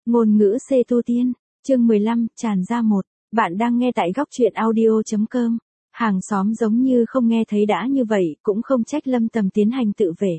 Ngôn ngữ C tu tiên, chương 15, tràn ra một. Bạn đang nghe tại góc truyện audio.com. Hàng xóm giống như không nghe thấy đã như vậy, cũng không trách Lâm Tầm tiến hành tự vệ.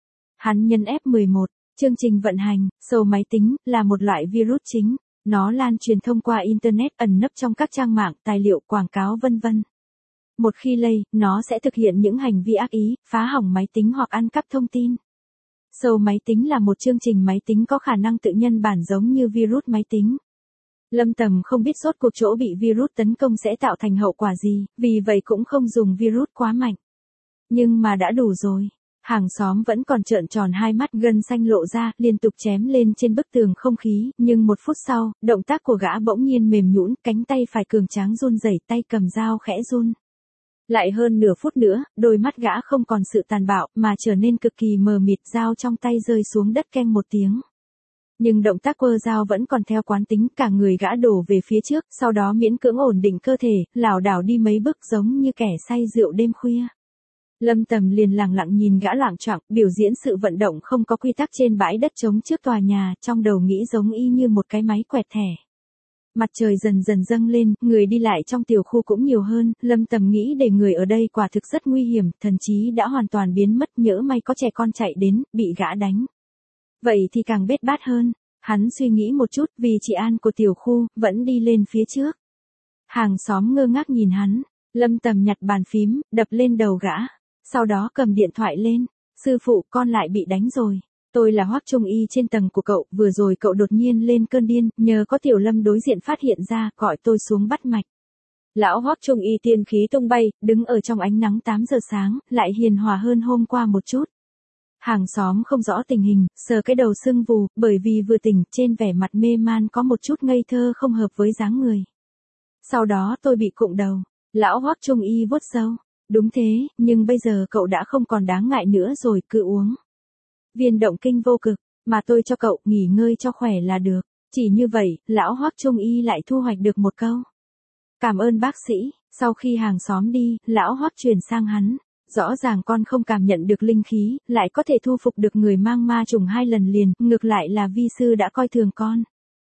Hắn nhấn F11, chương trình vận hành, sâu máy tính, là một loại virus chính. Nó lan truyền thông qua Internet, ẩn nấp trong các trang mạng, tài liệu, quảng cáo vân vân. Một khi lây, nó sẽ thực hiện những hành vi ác ý, phá hỏng máy tính hoặc ăn cắp thông tin. Sâu máy tính là một chương trình máy tính có khả năng tự nhân bản giống như virus máy tính. Lâm Tầm không biết rốt cuộc chỗ bị virus tấn công sẽ tạo thành hậu quả gì, vì vậy cũng không dùng virus quá mạnh. Nhưng mà đã đủ rồi. Hàng xóm vẫn còn trợn tròn hai mắt, gân xanh lộ ra, liên tục chém lên trên bức tường không khí, nhưng một phút sau, động tác của gã bỗng nhiên mềm nhũn, cánh tay phải cường tráng run rẩy, tay cầm dao khẽ run. Lại hơn nửa phút nữa, đôi mắt gã không còn sự tàn bạo, mà trở nên cực kỳ mờ mịt, dao trong tay rơi xuống đất keng một tiếng. Nhưng động tác quơ dao vẫn còn theo quán tính, cả người gã đổ về phía trước, sau đó miễn cưỡng ổn định cơ thể, lảo đảo đi mấy bước giống như kẻ say rượu đêm khuya. Lâm Tầm liền lặng lặng nhìn gã loạng choạng, biểu diễn sự vận động không có quy tắc trên bãi đất trống trước tòa nhà, trong đầu nghĩ giống y như một cái máy quẹt thẻ. Mặt trời dần dần dâng lên, người đi lại trong tiểu khu cũng nhiều hơn, Lâm Tầm nghĩ để người ở đây quả thực rất nguy hiểm, thần trí đã hoàn toàn biến mất, nhỡ may có trẻ con chạy đến, bị gã đánh. Vậy thì càng bết bát hơn, hắn suy nghĩ một chút, vì trị an của tiểu khu, vẫn đi lên phía trước. Hàng xóm ngơ ngác nhìn hắn, Lâm Tầm nhặt bàn phím, đập lên đầu gã, sau đó cầm điện thoại lên, sư phụ, con lại bị đánh rồi. Tôi là Hoắc Trung Y trên tầng của cậu, vừa rồi cậu đột nhiên lên cơn điên, nhờ có Tiểu Lâm đối diện phát hiện ra, gọi tôi xuống bắt mạch. Lão Hoắc Trung Y tiên khí tung bay, đứng ở trong ánh nắng 8 giờ sáng, lại hiền hòa hơn hôm qua một chút. Hàng xóm không rõ tình hình, sờ cái đầu sưng vù, bởi vì vừa tỉnh, trên vẻ mặt mê man có một chút ngây thơ không hợp với dáng người. Sau đó tôi bị cụng đầu, lão Hoắc Trung Y vuốt râu. Đúng thế, nhưng bây giờ cậu đã không còn đáng ngại nữa rồi, cứ uống viên động kinh vô cực, mà tôi cho cậu, nghỉ ngơi cho khỏe là được. Chỉ như vậy, lão Hoắc Trung Y lại thu hoạch được một câu. Cảm ơn bác sĩ. Sau khi hàng xóm đi, lão Hoắc chuyển sang hắn. Rõ ràng con không cảm nhận được linh khí, lại có thể thu phục được người mang ma trùng 2 lần liền, ngược lại là vi sư đã coi thường con.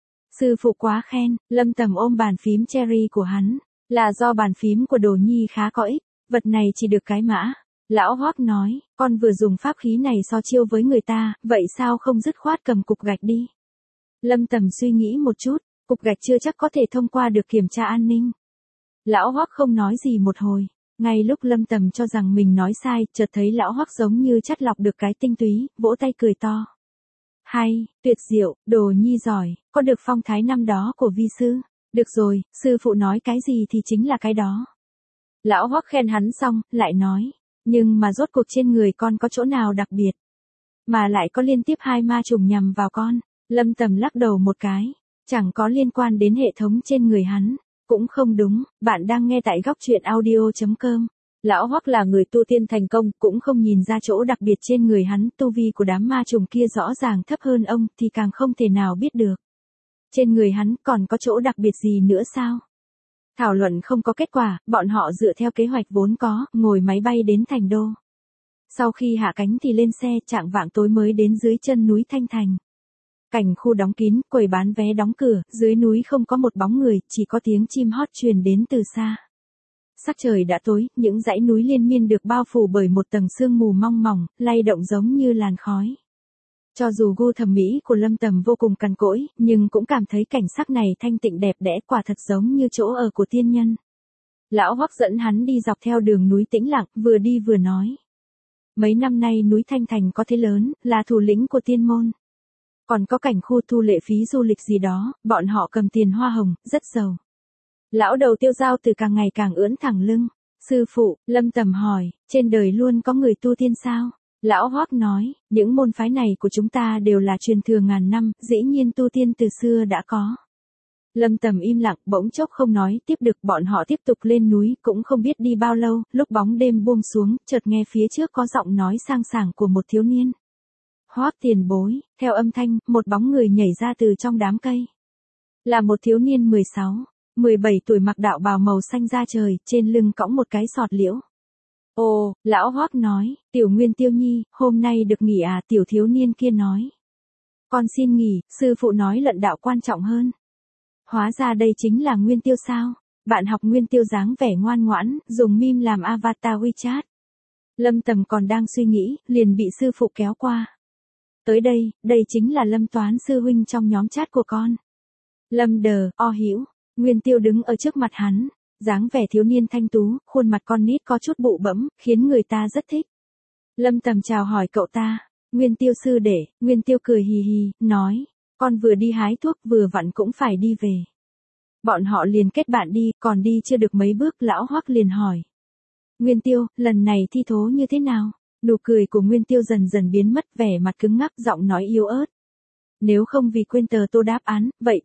Sư phụ quá khen. Lâm Tầm ôm bàn phím cherry của hắn, là do bàn phím của Đồ Nhi khá có ích, vật này chỉ được cái mã. Lão Hoắc nói, con vừa dùng pháp khí này so chiêu với người ta, vậy sao không dứt khoát cầm cục gạch đi. Lâm Tầm suy nghĩ một chút, cục gạch chưa chắc có thể thông qua được kiểm tra an ninh. Lão Hoắc không nói gì một hồi, ngay lúc Lâm Tầm cho rằng mình nói sai, chợt thấy lão Hoắc giống như chắt lọc được cái tinh túy, vỗ tay cười to. Hay, tuyệt diệu, Đồ Nhi giỏi, có được phong thái năm đó của vi sư. Được rồi, sư phụ nói cái gì thì chính là cái đó. Lão Hoắc khen hắn xong, lại nói, nhưng mà rốt cuộc trên người con có chỗ nào đặc biệt, mà lại có liên tiếp 2 ma trùng nhằm vào con. Lâm Tầm lắc đầu một cái, chẳng có liên quan đến hệ thống trên người hắn. Cũng không đúng, bạn đang nghe tại góc truyện audio.com. Lão Hoắc là người tu tiên thành công, cũng không nhìn ra chỗ đặc biệt trên người hắn, tu vi của đám ma trùng kia rõ ràng thấp hơn ông, thì càng không thể nào biết được. Trên người hắn còn có chỗ đặc biệt gì nữa sao? Thảo luận không có kết quả, bọn họ dựa theo kế hoạch vốn có, ngồi máy bay đến Thành Đô. Sau khi hạ cánh thì lên xe, chạng vạng tối mới đến dưới chân núi Thanh Thành. Cảnh khu đóng kín, quầy bán vé đóng cửa, dưới núi không có một bóng người, chỉ có tiếng chim hót truyền đến từ xa. Sắc trời đã tối, những dãy núi liên miên được bao phủ bởi một tầng sương mù mong mỏng, lay động giống như làn khói. Cho dù gu thẩm mỹ của Lâm Tầm vô cùng cằn cỗi, nhưng cũng cảm thấy cảnh sắc này thanh tịnh đẹp đẽ, quả thật giống như chỗ ở của tiên nhân. Lão Hoắc dẫn hắn đi dọc theo đường núi tĩnh lặng, vừa đi vừa nói. Mấy năm nay núi Thanh Thành có thế lớn, là thủ lĩnh của tiên môn. Còn có cảnh khu thu lệ phí du lịch gì đó, bọn họ cầm tiền hoa hồng, rất giàu. Lão đầu Tiêu Giao từ càng ngày càng ưỡn thẳng lưng. Sư phụ, Lâm Tầm hỏi, trên đời luôn có người tu tiên sao? Lão Hoắc nói, những môn phái này của chúng ta đều là truyền thừa ngàn năm, dĩ nhiên tu tiên từ xưa đã có. Lâm Tầm im lặng, bỗng chốc không nói tiếp được, bọn họ tiếp tục lên núi, cũng không biết đi bao lâu, lúc bóng đêm buông xuống, chợt nghe phía trước có giọng nói sang sảng của một thiếu niên. Hoắc tiền bối, theo âm thanh, một bóng người nhảy ra từ trong đám cây. Là một thiếu niên 16, 17 tuổi, mặc đạo bào màu xanh da trời, trên lưng cõng một cái sọt liễu. Ồ, lão Hoắc nói, Tiểu Nguyên Tiêu Nhi, hôm nay được nghỉ à? Tiểu thiếu niên kia nói. Con xin nghỉ, sư phụ nói luận đạo quan trọng hơn. Hóa ra đây chính là Nguyên Tiêu sao? Bạn học Nguyên Tiêu dáng vẻ ngoan ngoãn, dùng meme làm avatar WeChat. Lâm Tầm còn đang suy nghĩ, liền bị sư phụ kéo qua. Tới đây, đây chính là Lâm Toán sư huynh trong nhóm chat của con. Lâm Đờ, o hữu, Nguyên Tiêu đứng ở trước mặt hắn, dáng vẻ thiếu niên thanh tú, khuôn mặt con nít có chút bụ bẫm, khiến người ta rất thích. Lâm Tầm chào hỏi cậu ta, Nguyên Tiêu sư đệ, Nguyên Tiêu cười hì hì, nói, con vừa đi hái thuốc vừa vặn cũng phải đi về. Bọn họ liền kết bạn đi, còn đi chưa được mấy bước lão Hoắc liền hỏi. Nguyên Tiêu, lần này thi thố như thế nào? Nụ cười của Nguyên Tiêu dần dần biến mất, vẻ mặt cứng ngắc, giọng nói yếu ớt. Nếu không vì quên tờ tô đáp án, vậy.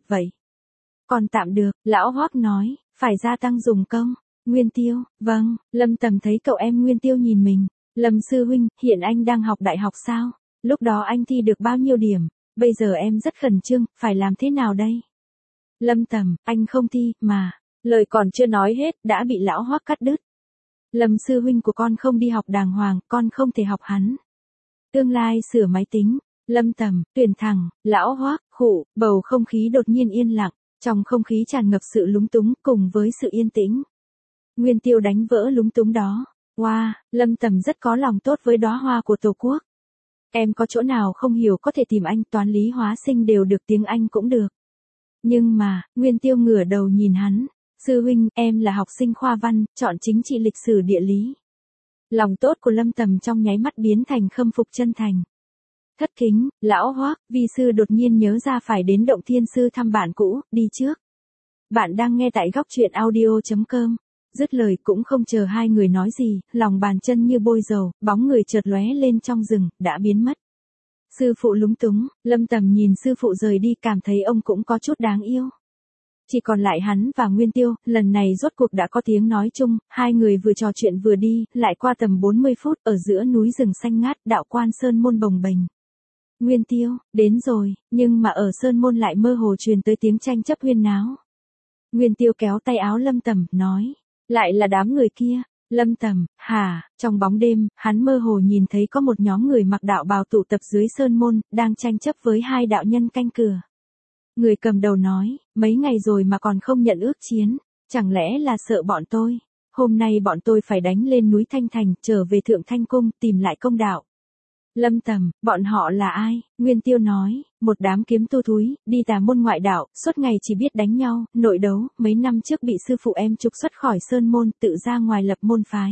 Còn tạm được, lão Hoắc nói, phải gia tăng dùng công. Nguyên Tiêu, vâng, Lâm Tầm thấy cậu em Nguyên Tiêu nhìn mình. Lâm sư huynh, hiện anh đang học đại học sao? Lúc đó anh thi được bao nhiêu điểm? Bây giờ em rất khẩn trương, phải làm thế nào đây? Lâm Tầm, anh không thi, mà. Lời còn chưa nói hết, đã bị lão Hoắc cắt đứt. Lâm sư huynh của con không đi học đàng hoàng, con không thể học hắn. Tương lai sửa máy tính. Lâm Tầm, tuyển thẳng, lão Hoắc, khụ, bầu không khí đột nhiên yên lặng, trong không khí tràn ngập sự lúng túng cùng với sự yên tĩnh. Nguyên Tiêu đánh vỡ lúng túng đó. Wow, Lâm Tầm rất có lòng tốt với đóa hoa của Tổ quốc. Em có chỗ nào không hiểu có thể tìm anh, toán lý hóa sinh đều được, tiếng Anh cũng được. Nhưng mà, Nguyên Tiêu ngửa đầu nhìn hắn. Sư huynh, em là học sinh khoa văn, chọn chính trị lịch sử địa lý. Lòng tốt của Lâm Tầm trong nháy mắt biến thành khâm phục chân thành. Thất kính, lão Hoắc, vi sư đột nhiên nhớ ra phải đến Động Thiên Sư thăm bạn cũ, đi trước. Bạn đang nghe tại góc truyện audio.com. Dứt lời cũng không chờ hai người nói gì, lòng bàn chân như bôi dầu, bóng người chợt lóe lên trong rừng, đã biến mất. Sư phụ lúng túng, Lâm Tầm nhìn sư phụ rời đi, cảm thấy ông cũng có chút đáng yêu. Chỉ còn lại hắn và Nguyên Tiêu, lần này rốt cuộc đã có tiếng nói chung, hai người vừa trò chuyện vừa đi, lại qua tầm 40 phút, ở giữa núi rừng xanh ngát, đạo quan sơn môn bồng bềnh. Nguyên Tiêu, đến rồi, nhưng mà ở sơn môn lại mơ hồ truyền tới tiếng tranh chấp huyên náo. Nguyên Tiêu kéo tay áo Lâm Tầm, nói, lại là đám người kia. Lâm Tầm, hả, trong bóng đêm, hắn mơ hồ nhìn thấy có một nhóm người mặc đạo bào tụ tập dưới sơn môn, đang tranh chấp với hai đạo nhân canh cửa. Người cầm đầu nói, mấy ngày rồi mà còn không nhận ước chiến, chẳng lẽ là sợ bọn tôi? Hôm nay bọn tôi phải đánh lên núi Thanh Thành, trở về Thượng Thanh Cung, tìm lại công đạo. Lâm Tầm, bọn họ là ai? Nguyên Tiêu nói, một đám kiếm tu thúi, đi tà môn ngoại đạo, suốt ngày chỉ biết đánh nhau, nội đấu, mấy năm trước bị sư phụ em trục xuất khỏi sơn môn, tự ra ngoài lập môn phái.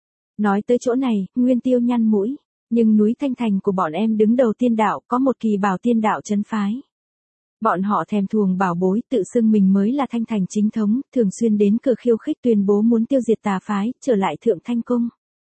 Nói tới chỗ này, Nguyên Tiêu nhăn mũi, nhưng núi Thanh Thành của bọn em đứng đầu tiên đạo, có một kỳ bảo tiên đạo trấn phái. Bọn họ thèm thuồng bảo bối, tự xưng mình mới là Thanh Thành chính thống, thường xuyên đến cửa khiêu khích tuyên bố muốn tiêu diệt tà phái, trở lại Thượng Thanh Cung.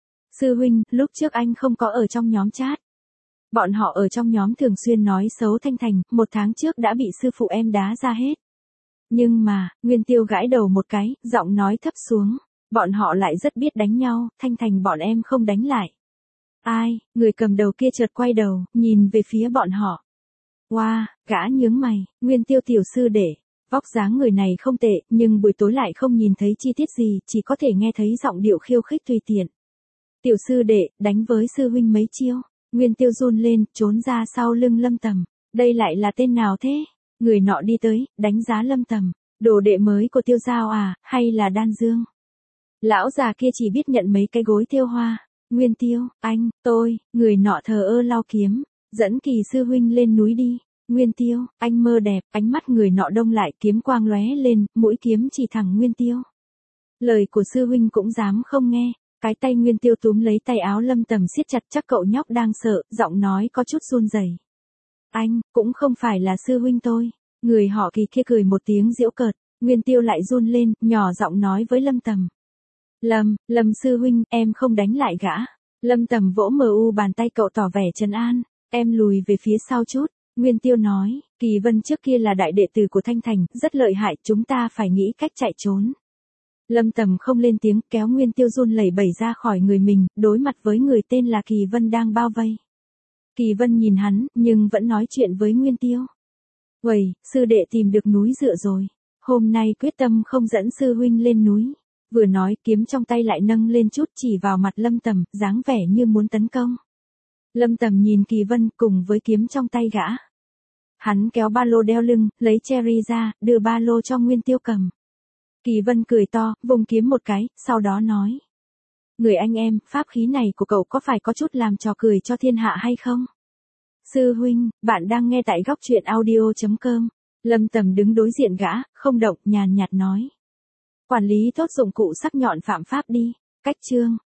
Sư huynh, lúc trước anh không có ở trong nhóm chat. Bọn họ ở trong nhóm thường xuyên nói xấu Thanh Thành, 1 tháng trước đã bị sư phụ em đá ra hết. Nhưng mà, Nguyên Tiêu gãi đầu một cái, giọng nói thấp xuống. Bọn họ lại rất biết đánh nhau, Thanh Thành bọn em không đánh lại. Ai, người cầm đầu kia chợt quay đầu, nhìn về phía bọn họ. Wow, gã nhướng mày, Nguyên Tiêu tiểu sư đệ. Vóc dáng người này không tệ, nhưng buổi tối lại không nhìn thấy chi tiết gì, chỉ có thể nghe thấy giọng điệu khiêu khích tùy tiện. Tiểu sư đệ, đánh với sư huynh mấy chiêu. Nguyên Tiêu run lên, trốn ra sau lưng Lâm Tầm. Đây lại là tên nào thế? Người nọ đi tới, đánh giá Lâm Tầm. Đồ đệ mới của Tiêu Giao à, hay là Đan Dương? Lão già kia chỉ biết nhận mấy cái gối thêu hoa. Nguyên Tiêu, anh, tôi, người nọ thờ ơ lau kiếm. Dẫn Kỳ sư huynh lên núi đi. Nguyên Tiêu, anh mơ đẹp, ánh mắt người nọ đông lại, kiếm quang lóe lên, mũi kiếm chỉ thẳng Nguyên Tiêu. Lời của sư huynh cũng dám không nghe. Cái tay Nguyên Tiêu túm lấy tay áo Lâm Tầm siết chặt, chắc cậu nhóc đang sợ, giọng nói có chút run rẩy. Anh, cũng không phải là sư huynh tôi. Người họ Kỳ kia cười một tiếng giễu cợt, Nguyên Tiêu lại run lên, nhỏ giọng nói với Lâm Tầm. Lâm sư huynh, em không đánh lại gã. Lâm Tầm vỗ bàn tay cậu tỏ vẻ trấn an, em lùi về phía sau chút. Nguyên Tiêu nói, Kỳ Vân trước kia là đại đệ tử của Thanh Thành, rất lợi hại, chúng ta phải nghĩ cách chạy trốn. Lâm Tầm không lên tiếng, kéo Nguyên Tiêu run lẩy bẩy ra khỏi người mình, đối mặt với người tên là Kỳ Vân đang bao vây. Kỳ Vân nhìn hắn, nhưng vẫn nói chuyện với Nguyên Tiêu. Uầy, sư đệ tìm được núi dựa rồi. Hôm nay quyết tâm không dẫn sư huynh lên núi. Vừa nói, kiếm trong tay lại nâng lên chút, chỉ vào mặt Lâm Tầm, dáng vẻ như muốn tấn công. Lâm Tầm nhìn Kỳ Vân cùng với kiếm trong tay gã. Hắn kéo ba lô đeo lưng, lấy cherry ra, đưa ba lô cho Nguyên Tiêu cầm. Kỳ Vân cười to, vùng kiếm một cái, sau đó nói. Người anh em, pháp khí này của cậu có phải có chút làm trò cười cho thiên hạ hay không? Sư huynh, bạn đang nghe tại góc truyện audio.com. Lâm Tầm đứng đối diện gã, không động, nhàn nhạt nói. Quản lý tốt dụng cụ sắc nhọn phạm pháp đi. Cách chương.